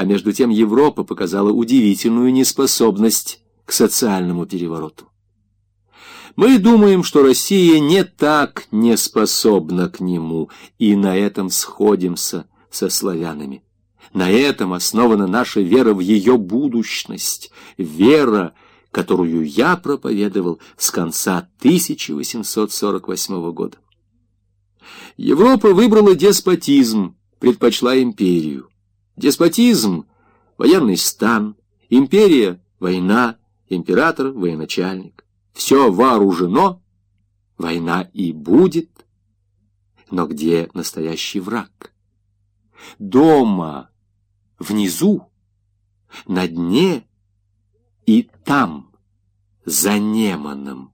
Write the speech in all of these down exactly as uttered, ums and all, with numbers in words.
а между тем Европа показала удивительную неспособность к социальному перевороту. Мы думаем, что Россия не так не способна к нему, и на этом сходимся со славянами. На этом основана наша вера в ее будущность, вера, которую я проповедовал с конца тысяча восемьсот сорок восьмого года. Европа выбрала деспотизм, предпочла империю. Деспотизм — военный стан, империя — война, император — военачальник. Все вооружено, война и будет. Но где настоящий враг? Дома, внизу, на дне и там, за Неманом.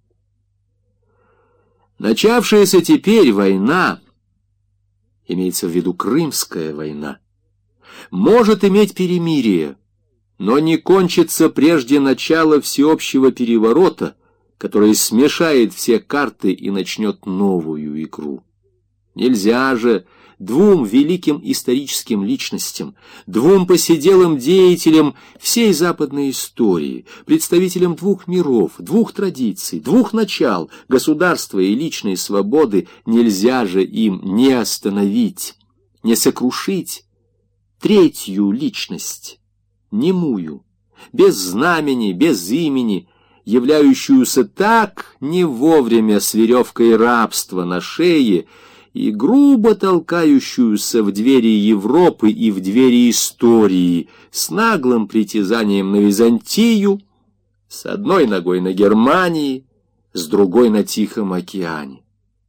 Начавшаяся теперь война, имеется в виду Крымская война, может иметь перемирие, но не кончится прежде начала всеобщего переворота, который смешает все карты и начнет новую игру. Нельзя же двум великим историческим личностям, двум посиделым деятелям всей западной истории, представителям двух миров, двух традиций, двух начал, государства и личной свободы, нельзя же им не остановить, не сокрушить третью личность, немую, без знамени, без имени, являющуюся так не вовремя с веревкой рабства на шее и грубо толкающуюся в двери Европы и в двери истории с наглым притязанием на Византию, с одной ногой на Германии, с другой на Тихом океане.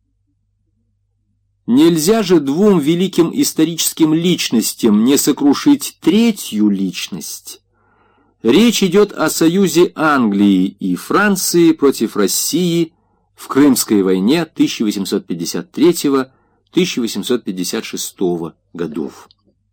Нельзя же двум великим историческим личностям не сокрушить третью личность. Речь идет о союзе Англии и Франции против России в Крымской войне тысяча восемьсот пятьдесят третьего — тысяча восемьсот пятьдесят шестого годов.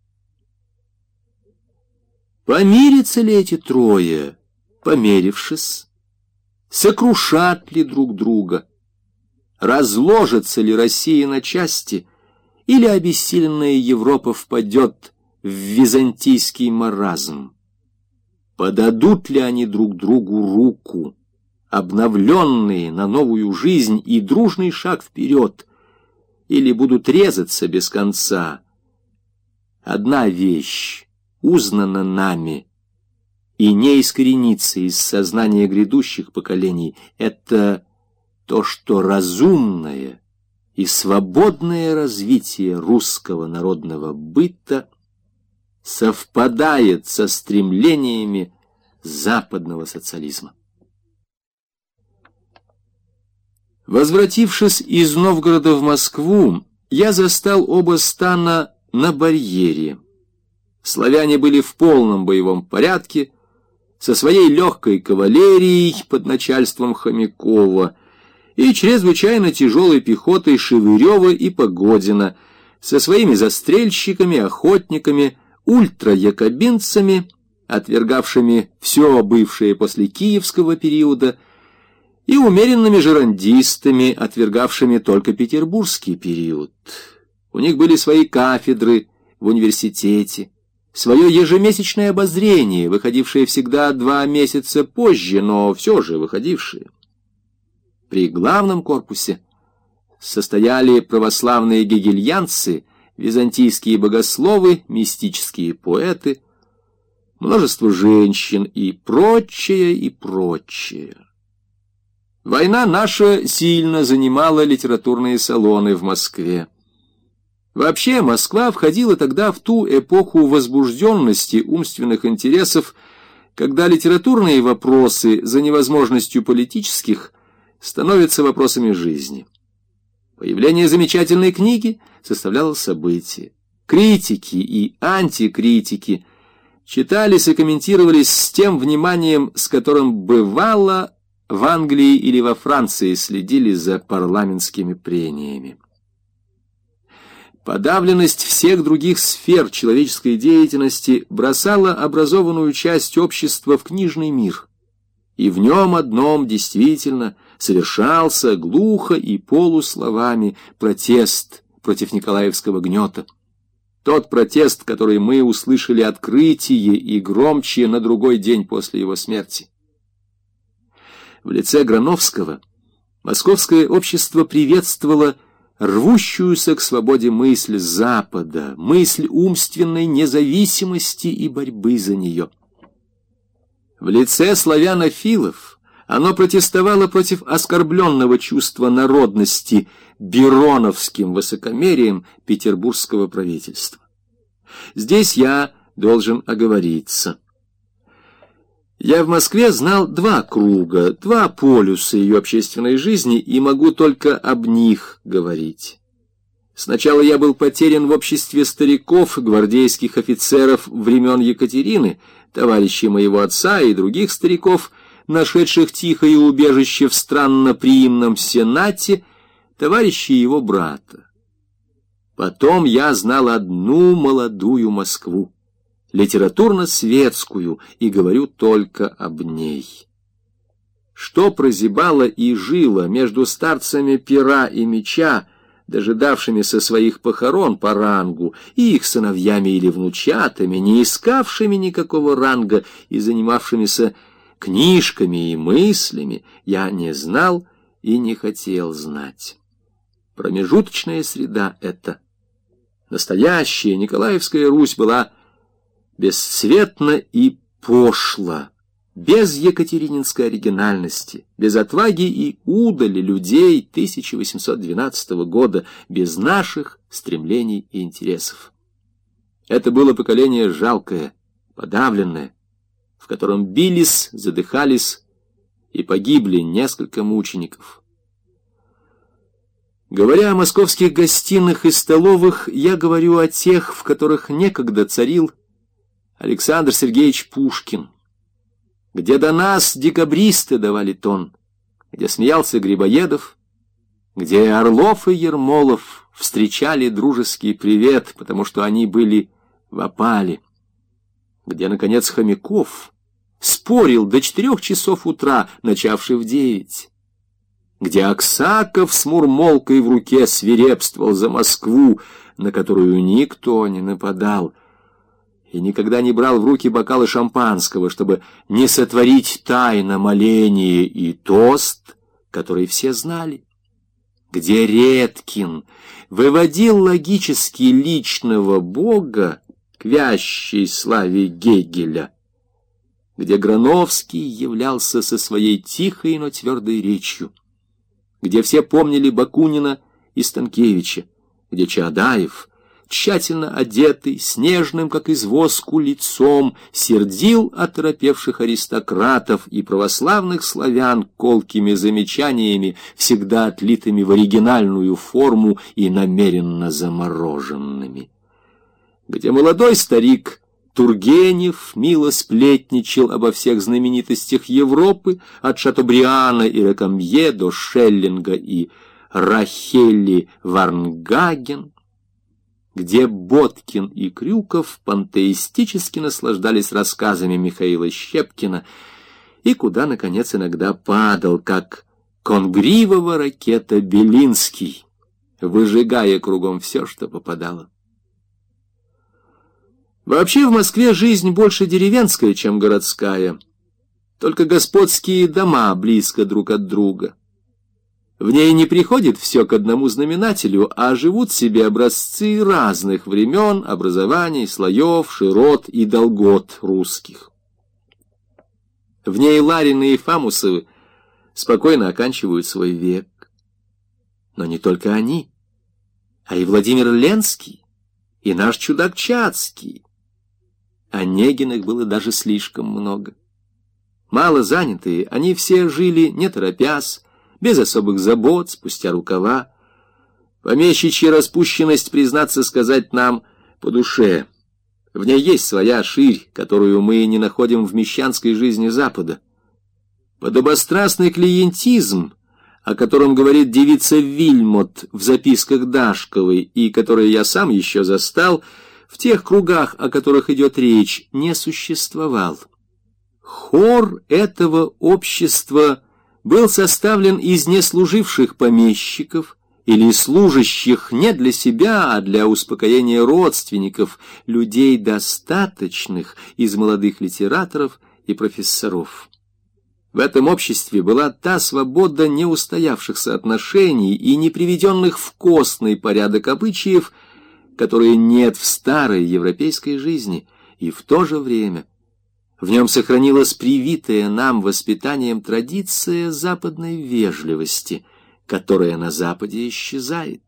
Помирятся ли эти трое, помирившись? Сокрушат ли друг друга? Разложится ли Россия на части, или обессиленная Европа впадет в византийский маразм? Подадут ли они друг другу руку, обновленные на новую жизнь и дружный шаг вперед, или будут резаться без конца? Одна вещь узнана нами и не искоренится из сознания грядущих поколений — это то, что разумное и свободное развитие русского народного быта совпадает со стремлениями западного социализма. Возвратившись из Новгорода в Москву, я застал оба стана на барьере. Славяне были в полном боевом порядке, со своей легкой кавалерией под начальством Хомякова и чрезвычайно тяжелой пехотой Шевырева и Погодина, со своими застрельщиками, охотниками, ультраякобинцами, отвергавшими все бывшее после киевского периода, и умеренными жерандистами, отвергавшими только петербургский период. У них были свои кафедры в университете, свое ежемесячное обозрение, выходившее всегда два месяца позже, но все же выходившее. При главном корпусе состояли православные гегельянцы, византийские богословы, мистические поэты, множество женщин и прочее, и прочее. Война наша сильно занимала литературные салоны в Москве. Вообще, Москва входила тогда в ту эпоху возбужденности умственных интересов, когда литературные вопросы, за невозможностью политических, становятся вопросами жизни. Появление замечательной книги составляло событие. Критики и антикритики читались и комментировались с тем вниманием, с которым бывало в Англии или во Франции следили за парламентскими прениями. Подавленность всех других сфер человеческой деятельности бросала образованную часть общества в книжный мир, и в нем одном действительно совершался глухо и полусловами протест против николаевского гнета. Тот протест, который мы услышали открытие и громче на другой день после его смерти. В лице Грановского московское общество приветствовало рвущуюся к свободе мысль Запада, мысль умственной независимости и борьбы за нее. В лице славянофилов оно протестовало против оскорбленного чувства народности бероновским высокомерием петербургского правительства. Здесь я должен оговориться. Я в Москве знал два круга, два полюса ее общественной жизни, и могу только об них говорить. Сначала я был потерян в обществе стариков, гвардейских офицеров времен Екатерины, товарищей моего отца и других стариков, нашедших тихое убежище в странноприимном Сенате, товарищей его брата. Потом я знал одну молодую Москву, литературно-светскую, и говорю только об ней. Что прозябало и жило между старцами пера и меча, дожидавшимися своих похорон по рангу, и их сыновьями или внучатами, не искавшими никакого ранга и занимавшимися книжками и мыслями, я не знал и не хотел знать. Промежуточная среда эта. Настоящая Николаевская Русь была бесцветна и пошла, без екатерининской оригинальности, без отваги и удали людей тысяча восемьсот двенадцатого года, без наших стремлений и интересов. Это было поколение жалкое, подавленное, в котором бились, задыхались и погибли несколько мучеников. Говоря о московских гостиных и столовых, я говорю о тех, в которых некогда царил Александр Сергеевич Пушкин, где до нас декабристы давали тон, где смеялся Грибоедов, где Орлов и Ермолов встречали дружеский привет, потому что они были в опале, где, наконец, Хомяков спорил до четырех часов утра, начавший в девять, где Аксаков с мурмолкой в руке свирепствовал за Москву, на которую никто не нападал, и никогда не брал в руки бокалы шампанского, чтобы не сотворить тайно моление и тост, который все знали, где Редкин выводил логически личного Бога к вящей славе Гегеля, где Грановский являлся со своей тихой, но твердой речью, где все помнили Бакунина и Станкевича, где Чаадаев, тщательно одетый, снежным, как из воску, лицом, сердил оторопевших аристократов и православных славян колкими замечаниями, всегда отлитыми в оригинальную форму и намеренно замороженными, где молодой старик Тургенев мило сплетничал обо всех знаменитостях Европы, от Шатобриана и Рекамье до Шеллинга и Рахели Варнгаген, где Боткин и Крюков пантеистически наслаждались рассказами Михаила Щепкина, и куда, наконец, иногда падал, как конгривого ракета Белинский, выжигая кругом все, что попадало. Вообще в Москве жизнь больше деревенская, чем городская. Только господские дома близко друг от друга. В ней не приходит все к одному знаменателю, а живут себе образцы разных времен, образований, слоев, широт и долгот русских. В ней Ларины и Фамусовы спокойно оканчивают свой век. Но не только они, а и Владимир Ленский, и наш чудак Чацкий. Онегиных было даже слишком много. Мало занятые, они все жили, не торопясь, без особых забот, спустя рукава. Помещичья распущенность, признаться сказать, нам по душе. В ней есть своя ширь, которую мы не находим в мещанской жизни Запада. Подобострастный клиентизм, о котором говорит девица Вильмот в записках Дашковой, и который я сам еще застал, в тех кругах, о которых идет речь, не существовал. Хор этого общества был составлен из неслуживших помещиков, или служащих не для себя, а для успокоения родственников, людей достаточных из молодых литераторов и профессоров. В этом обществе была та свобода неустоявшихся отношений и не приведенных в костный порядок обычаев, которые нет в старой европейской жизни, и в то же время в нем сохранилась привитая нам воспитанием традиция западной вежливости, которая на Западе исчезает.